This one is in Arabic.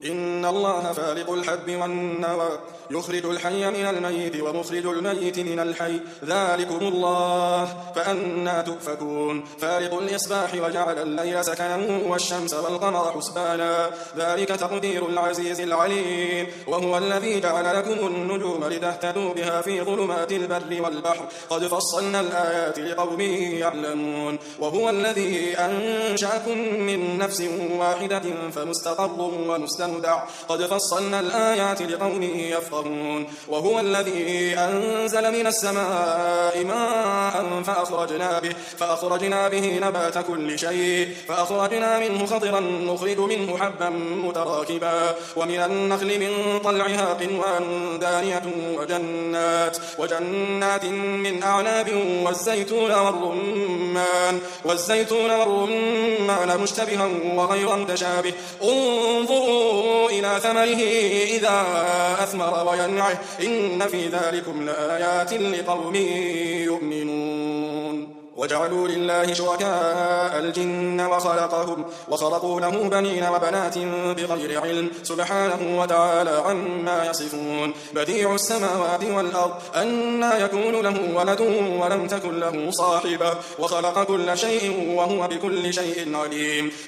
إن الله فالق الحب والنوى يخرج الحي من الميت ومخرج الميت من الحي ذلكم الله فأنى تؤفكون فالق الإصباح وجعل الليل سكنا والشمس والقمر حسبانا ذلك تقدير العزيز العليم وهو الذي جعل لكم النجوم لتهتدوا بها في ظلمات البر والبحر قد فصلنا الآيات لقوم يعلمون وهو الذي أنشأكم من نفس واحدة فمستقر ومستودع قد فصلنا الآيات لقوم يفقهون وهو الذي أنزل من السماء ماء فأخرجنا به نبات كل شيء فأخرجنا منه خضرا نخرج منه حبا متراكبا ومن النخل من طلعها قنوان دانية وجنات من أعناب والزيتون والرمان مشتبها وغير متشابه انظروا إلى ثمره إذا أثمر وينعه إن في ذلكم لآيات لقوم يؤمنون وجعلوا لله شركاء الجن وخلقوا له بنين وبنات بغير علم سبحانه وتعالى عما يصفون بديع السماوات والأرض أنى يكون له ولد ولم تكن له صاحبة وخلق كل شيء وهو بكل شيء عليم